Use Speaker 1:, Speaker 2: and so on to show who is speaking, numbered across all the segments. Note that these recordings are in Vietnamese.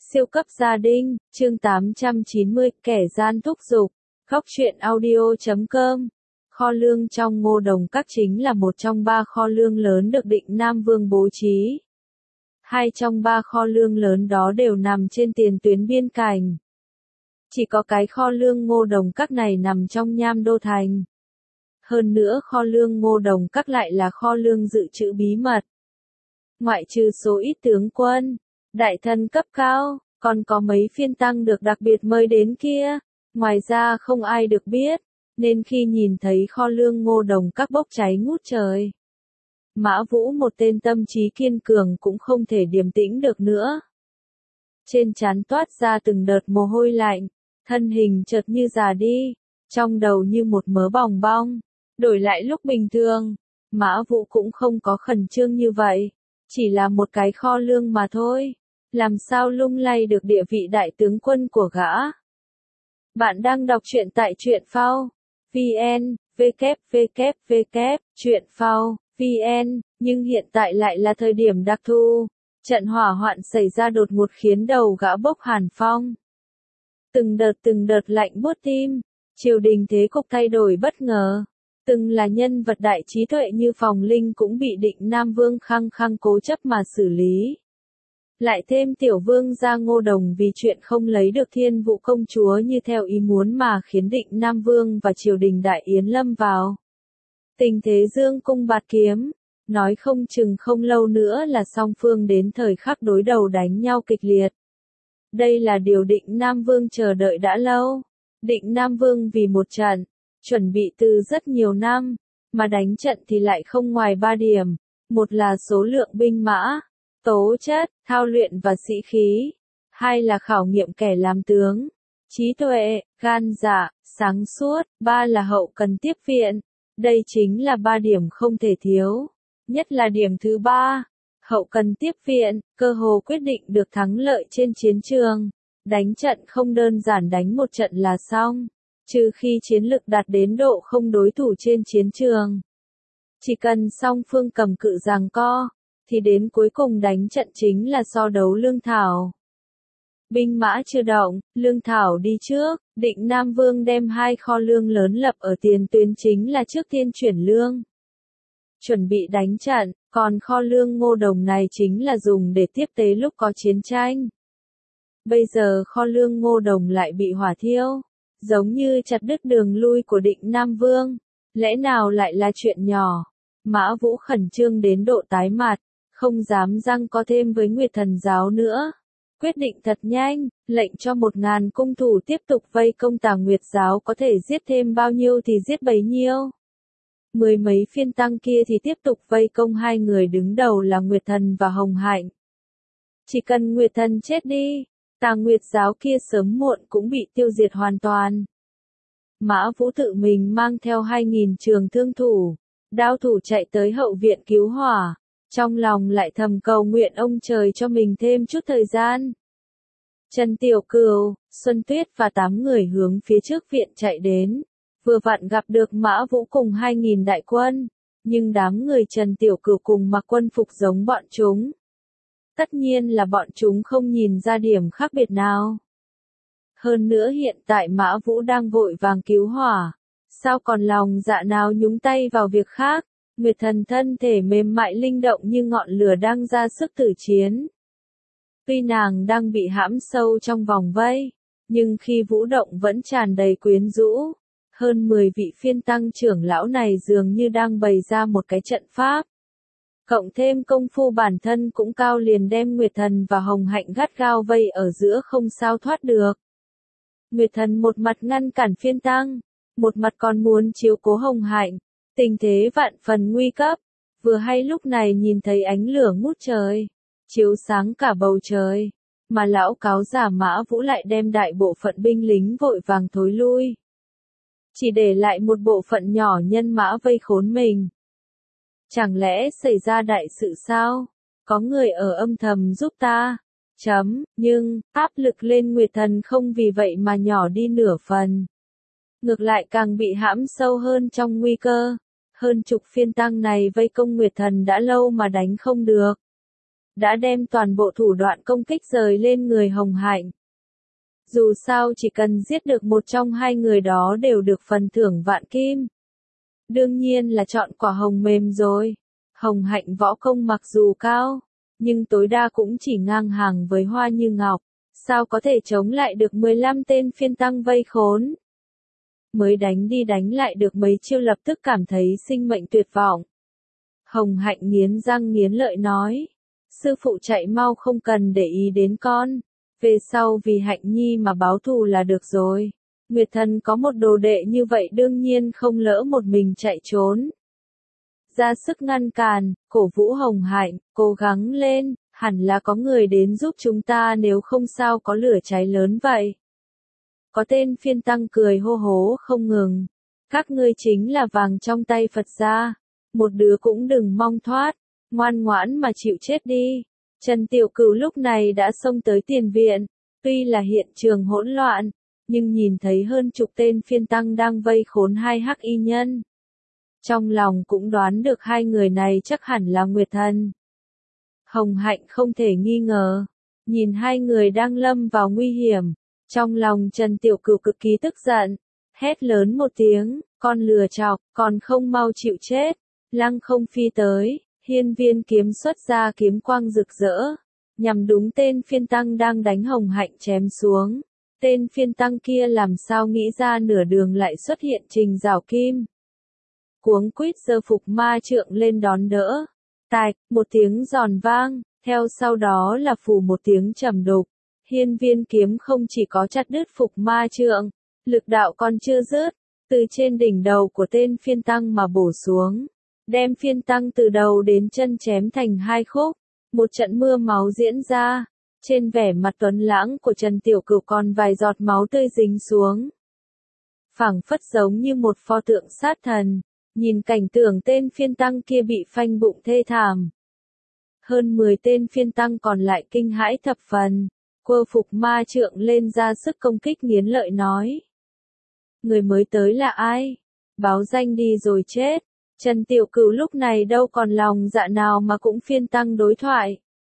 Speaker 1: Siêu cấp gia đình, chương 890, kẻ gian thúc giục. Góc truyện audio.com. Kho lương trong Ngô Đồng Các chính là một trong ba kho lương lớn được Định Nam Vương bố trí. Hai trong ba kho lương lớn đó đều nằm trên tiền tuyến biên cảnh. Chỉ có cái kho lương Ngô Đồng Các này nằm trong Nham Đô Thành. Hơn nữa kho lương Ngô Đồng Các lại là kho lương dự trữ bí mật. Ngoại trừ số ít tướng quân, đại thần cấp cao, còn có mấy phiên tăng được đặc biệt mời đến kia. Ngoài ra không ai được biết, nên khi nhìn thấy kho lương Ngô Đồng Các bốc cháy ngút trời, Mã Vũ một tên tâm trí kiên cường cũng không thể điềm tĩnh được nữa. Trên trán toát ra từng đợt mồ hôi lạnh, thân hình chợt như già đi, trong đầu như một mớ bòng bong. Đổi lại lúc bình thường, Mã Vũ cũng không có khẩn trương như vậy, chỉ là một cái kho lương mà thôi, làm sao lung lay được địa vị đại tướng quân của gã. Bạn đang đọc truyện tại truyện phao vn, truyện phao vn, nhưng hiện tại lại là thời điểm đặc thù. Trận hỏa hoạn xảy ra đột ngột khiến đầu gã bốc hàn phong. Từng đợt lạnh buốt tim, triều đình thế cục thay đổi bất ngờ. Từng là nhân vật đại trí tuệ như Phòng Linh cũng bị Định Nam Vương khăng khăng cố chấp mà xử lý. Lại thêm tiểu vương gia Ngô Đồng vì chuyện không lấy được Thiên Vũ công chúa như theo ý muốn mà khiến Định Nam Vương và triều đình đại yến lâm vào tình thế dương cung bạt kiếm, nói không chừng không lâu nữa là song phương đến thời khắc đối đầu đánh nhau kịch liệt. Đây là điều Định Nam Vương chờ đợi đã lâu. Định Nam Vương vì một trận, chuẩn bị từ rất nhiều năm, mà đánh trận thì lại không ngoài 3 điểm. Một là số lượng binh mã, tố chất, thao luyện và sĩ khí. Hai là khảo nghiệm kẻ làm tướng, trí tuệ, gan dạ, sáng suốt. Ba là hậu cần tiếp viện. Đây chính là 3 điểm không thể thiếu. Nhất là điểm thứ 3, hậu cần tiếp viện, cơ hồ quyết định được thắng lợi trên chiến trường. Đánh trận không đơn giản đánh một trận là xong, trừ khi chiến lực đạt đến độ không đối thủ trên chiến trường. Chỉ cần song phương cầm cự giằng co, thì đến cuối cùng đánh trận chính là so đấu lương thảo. Binh mã chưa động, lương thảo đi trước. Định Nam Vương đem 2 kho lương lớn lập ở tiền tuyến chính là trước tiên chuyển lương, chuẩn bị đánh trận, còn kho lương Ngô Đồng này chính là dùng để tiếp tế lúc có chiến tranh. Bây giờ kho lương Ngô Đồng lại bị hỏa thiêu, giống như chặt đứt đường lui của Định Nam Vương. Lẽ nào lại là chuyện nhỏ? Mã Vũ khẩn trương đến độ tái mặt, không dám giằng co thêm với Nguyệt Thần giáo nữa. Quyết định thật nhanh, lệnh cho 1000 cung thủ tiếp tục vây công Tà Nguyệt giáo, có thể giết thêm bao nhiêu thì giết bấy nhiêu. 10 mấy phiên tăng kia thì tiếp tục vây công 2 người đứng đầu là Nguyệt Thần và Hồng Hạnh. Chỉ cần Nguyệt Thần chết đi, Tà Nguyệt giáo kia sớm muộn cũng bị tiêu diệt hoàn toàn. Mã Vũ tự mình mang theo 2000 trường thương thủ, đao thủ chạy tới hậu viện cứu hỏa, trong lòng lại thầm cầu nguyện ông trời cho mình thêm chút thời gian. Trần Tiểu Cửu, Xuân Tuyết và 8 người hướng phía trước viện chạy đến, vừa vặn gặp được Mã Vũ cùng 2000 đại quân, nhưng đám người Trần Tiểu Cửu cùng mặc quân phục giống bọn chúng. Tất nhiên là bọn chúng không nhìn ra điểm khác biệt nào. Hơn nữa hiện tại Mã Vũ đang vội vàng cứu hỏa, sao còn lòng dạ nào nhúng tay vào việc khác. Nguyệt Thần thân thể mềm mại linh động như ngọn lửa đang ra sức tử chiến. Tuy nàng đang bị hãm sâu trong vòng vây, nhưng khi vũ động vẫn tràn đầy quyến rũ. Hơn 10 vị phiên tăng trưởng lão này dường như đang bày ra một cái trận pháp. Cộng thêm công phu bản thân cũng cao, liền đem Nguyệt Thần và Hồng Hạnh gắt gao vây ở giữa không sao thoát được. Nguyệt Thần một mặt ngăn cản phiên tăng, một mặt còn muốn chiếu cố Hồng Hạnh. Tình thế vạn phần nguy cấp. Vừa hay lúc này nhìn thấy ánh lửa ngút trời, chiếu sáng cả bầu trời, mà lão cáo giả Mã Vũ lại đem đại bộ phận binh lính vội vàng thối lui, chỉ để lại một bộ phận nhỏ nhân mã vây khốn mình. Chẳng lẽ xảy ra đại sự sao? Có người ở âm thầm giúp ta. Nhưng, áp lực lên Nguyệt Thần không vì vậy mà nhỏ đi nửa phần. Ngược lại càng bị hãm sâu hơn trong nguy cơ. Hơn chục phiên tăng này vây công Nguyệt Thần đã lâu mà đánh không được. đã đem toàn bộ thủ đoạn công kích rời lên người Hồng Hạnh. Dù sao chỉ cần giết được một trong hai người đó đều được phần thưởng vạn kim. Đương nhiên là chọn quả hồng mềm rồi. Hồng Hạnh võ công mặc dù cao, nhưng tối đa cũng chỉ ngang hàng với Hoa Như Ngọc. Sao có thể chống lại được 15 tên phiên tăng vây khốn? Mới đánh đi đánh lại được mấy chiêu lập tức cảm thấy sinh mệnh tuyệt vọng. Hồng Hạnh nghiến răng nghiến lợi nói. Sư phụ chạy mau không cần để ý đến con. Về sau vì Hạnh Nhi mà báo thù là được rồi. Nguyệt Thần có một đồ đệ như vậy đương nhiên không lỡ một mình chạy trốn. Ra sức ngăn cản, cổ vũ Hồng Hạnh, cố gắng lên, hẳn là có người đến giúp chúng ta nếu không sao có lửa cháy lớn vậy. Có tên phiên tăng cười hô hố không ngừng. Các ngươi chính là vàng trong tay Phật gia. Một đứa cũng đừng mong thoát, ngoan ngoãn mà chịu chết đi. Trần Tiểu Cửu lúc này đã xông tới tiền viện, tuy là hiện trường hỗn loạn, nhưng nhìn thấy hơn chục tên phiên tăng đang vây khốn hai hắc y nhân. Trong lòng cũng đoán được hai người này chắc hẳn là Nguyệt Thần. Hồng Hạnh không thể nghi ngờ, nhìn hai người đang lâm vào nguy hiểm, trong lòng Trần Tiểu Cửu cực kỳ tức giận, hét lớn một tiếng, con lừa chọc, còn không mau chịu chết, lăng không phi tới. Hiên Viên kiếm xuất ra kiếm quang rực rỡ, nhằm đúng tên phiên tăng đang đánh Hồng Hạnh chém xuống. Tên phiên tăng kia làm sao nghĩ ra nửa đường lại xuất hiện Trình Giảo Kim. Cuống quýt giơ phục ma trượng lên đón đỡ. Tạch, một tiếng giòn vang, theo sau đó là phù một tiếng trầm đục. Hiên Viên kiếm không chỉ có chặt đứt phục ma trượng, lực đạo còn chưa dứt, từ trên đỉnh đầu của tên phiên tăng mà bổ xuống. Đem phiên tăng từ đầu đến chân chém thành hai khúc, một trận mưa máu diễn ra, trên vẻ mặt tuấn lãng của Trần Tiểu Cửu còn vài giọt máu tươi dính xuống. Phảng phất giống như một pho tượng sát thần, nhìn cảnh tượng tên phiên tăng kia bị phanh bụng thê thảm. Hơn 10 tên phiên tăng còn lại kinh hãi thập phần, quơ phục ma trượng lên ra sức công kích nghiến lợi nói. Người mới tới là ai? Báo danh đi rồi chết. Trần Tiểu Cửu lúc này đâu còn lòng dạ nào mà cũng phiên tăng đối thoại.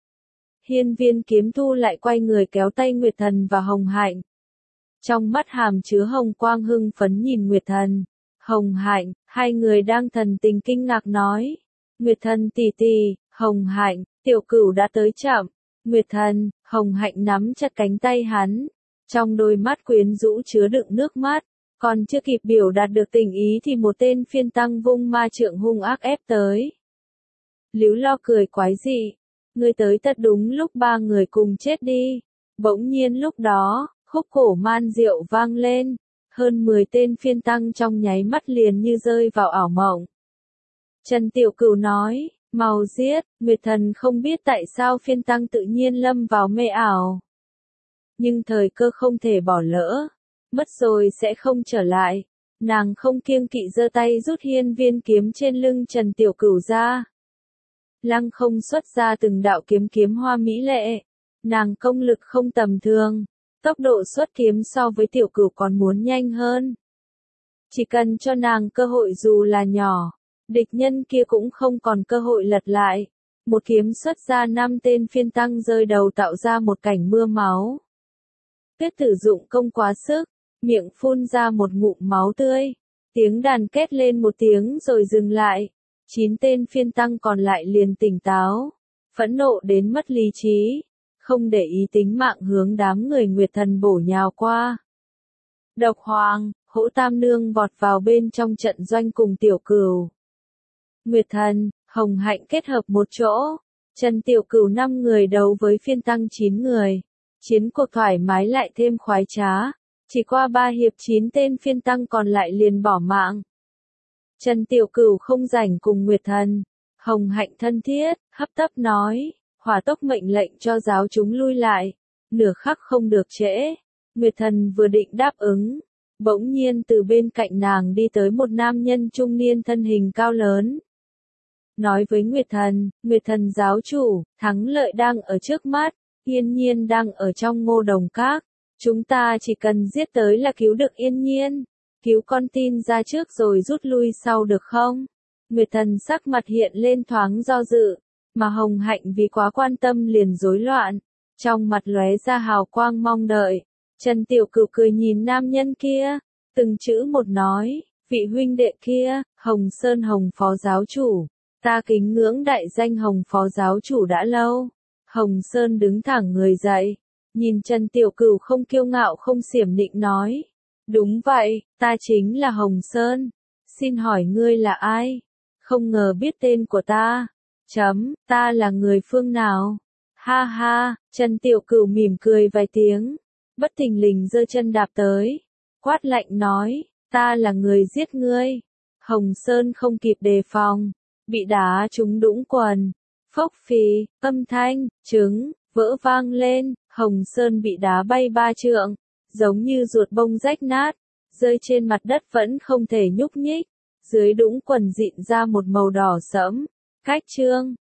Speaker 1: Hiên Viên kiếm thu lại quay người kéo tay Nguyệt Thần và Hồng Hạnh. Trong mắt hàm chứa hồng quang hưng phấn nhìn Nguyệt Thần, Hồng Hạnh, hai người đang thần tình kinh ngạc nói. Nguyệt Thần tỷ tỷ, Hồng Hạnh, Tiểu Cửu đã tới chậm. Nguyệt Thần, Hồng Hạnh nắm chặt cánh tay hắn, trong đôi mắt quyến rũ chứa đựng nước mắt. Còn chưa kịp biểu đạt được tình ý thì một tên phiên tăng vung ma trượng hung ác ép tới. Líu Lo cười quái dị, ngươi tới thật đúng lúc ba người cùng chết đi. Bỗng nhiên lúc đó, khúc cổ man diệu vang lên, hơn 10 tên phiên tăng trong nháy mắt liền như rơi vào ảo mộng. Trần Tiểu Cửu nói, mau giết, Nguyệt Thần không biết tại sao phiên tăng tự nhiên lâm vào mê ảo. Nhưng thời cơ không thể bỏ lỡ. Mất rồi sẽ không trở lại. Nàng không kiêng kỵ giơ tay rút hiên viên kiếm trên lưng Trần Tiểu Cửu ra. Lăng không xuất ra từng đạo kiếm hoa mỹ lệ. Nàng công lực không tầm thường. Tốc độ xuất kiếm so với Tiểu Cửu còn muốn nhanh hơn. Chỉ cần cho nàng cơ hội dù là nhỏ, địch nhân kia cũng không còn cơ hội lật lại. Một kiếm xuất ra 5 tên phiên tăng rơi đầu tạo ra một cảnh mưa máu. Tuyết Tử dụng công quá sức, miệng phun ra một ngụm máu tươi, tiếng đàn két lên một tiếng rồi dừng lại. 9 tên phiên tăng còn lại liền tỉnh táo, phẫn nộ đến mất lý trí, không để ý tính mạng hướng đám người Nguyệt Thần bổ nhào qua. Độc Hoàng, Hỗ Tam Nương vọt vào bên trong trận doanh cùng Tiểu Cửu. Nguyệt Thần, Hồng Hạnh kết hợp một chỗ, Trần Tiểu Cửu 5 người đấu với phiên tăng 9 người. Chiến cuộc thoải mái lại thêm khoái trá. Chỉ qua 3 hiệp 9 tên phiên tăng còn lại liền bỏ mạng. Trần Tiểu Cửu không rảnh cùng Nguyệt Thần. Hồng Hạnh thân thiết, hấp tấp nói, hỏa tốc mệnh lệnh cho giáo chúng lui lại. Nửa khắc không được trễ. Nguyệt Thần vừa định đáp ứng. Bỗng nhiên từ bên cạnh nàng đi tới một nam nhân trung niên thân hình cao lớn. Nói với Nguyệt Thần giáo chủ, thắng lợi đang ở trước mắt. Yên Nhiên đang ở trong Ngô Đồng Các. Chúng ta chỉ cần giết tới là cứu được Yên Nhiên. Cứu con tin ra trước rồi rút lui sau được không? Nguyệt Thần sắc mặt hiện lên thoáng do dự. mà Hồng Hạnh vì quá quan tâm liền rối loạn, trong mặt lóe ra hào quang mong đợi. Trần Tiểu Cửu cười nhìn nam nhân kia, từng chữ một nói, vị huynh đệ kia, Hồng Sơn Hồng phó giáo chủ, ta kính ngưỡng đại danh Hồng phó giáo chủ đã lâu. Hồng Sơn đứng thẳng người dậy, nhìn Trần Tiểu Cửu không kiêu ngạo không xiểm nịnh nói, đúng vậy, ta chính là Hồng Sơn, xin hỏi ngươi là ai? Không ngờ biết tên của ta. Ta là người phương nào? Ha ha, Trần Tiểu Cửu mỉm cười vài tiếng, bất thình lình giơ chân đạp tới, quát lạnh nói, ta là người giết ngươi. Hồng Sơn không kịp đề phòng, bị đá trúng đũng quần, phốc phì, âm thanh, trứng, vỡ vang lên, Hồng Sơn bị đá bay 3 trượng, giống như ruột bông rách nát, rơi trên mặt đất vẫn không thể nhúc nhích, dưới đũng quần dịn ra một màu đỏ sẫm, cách trương.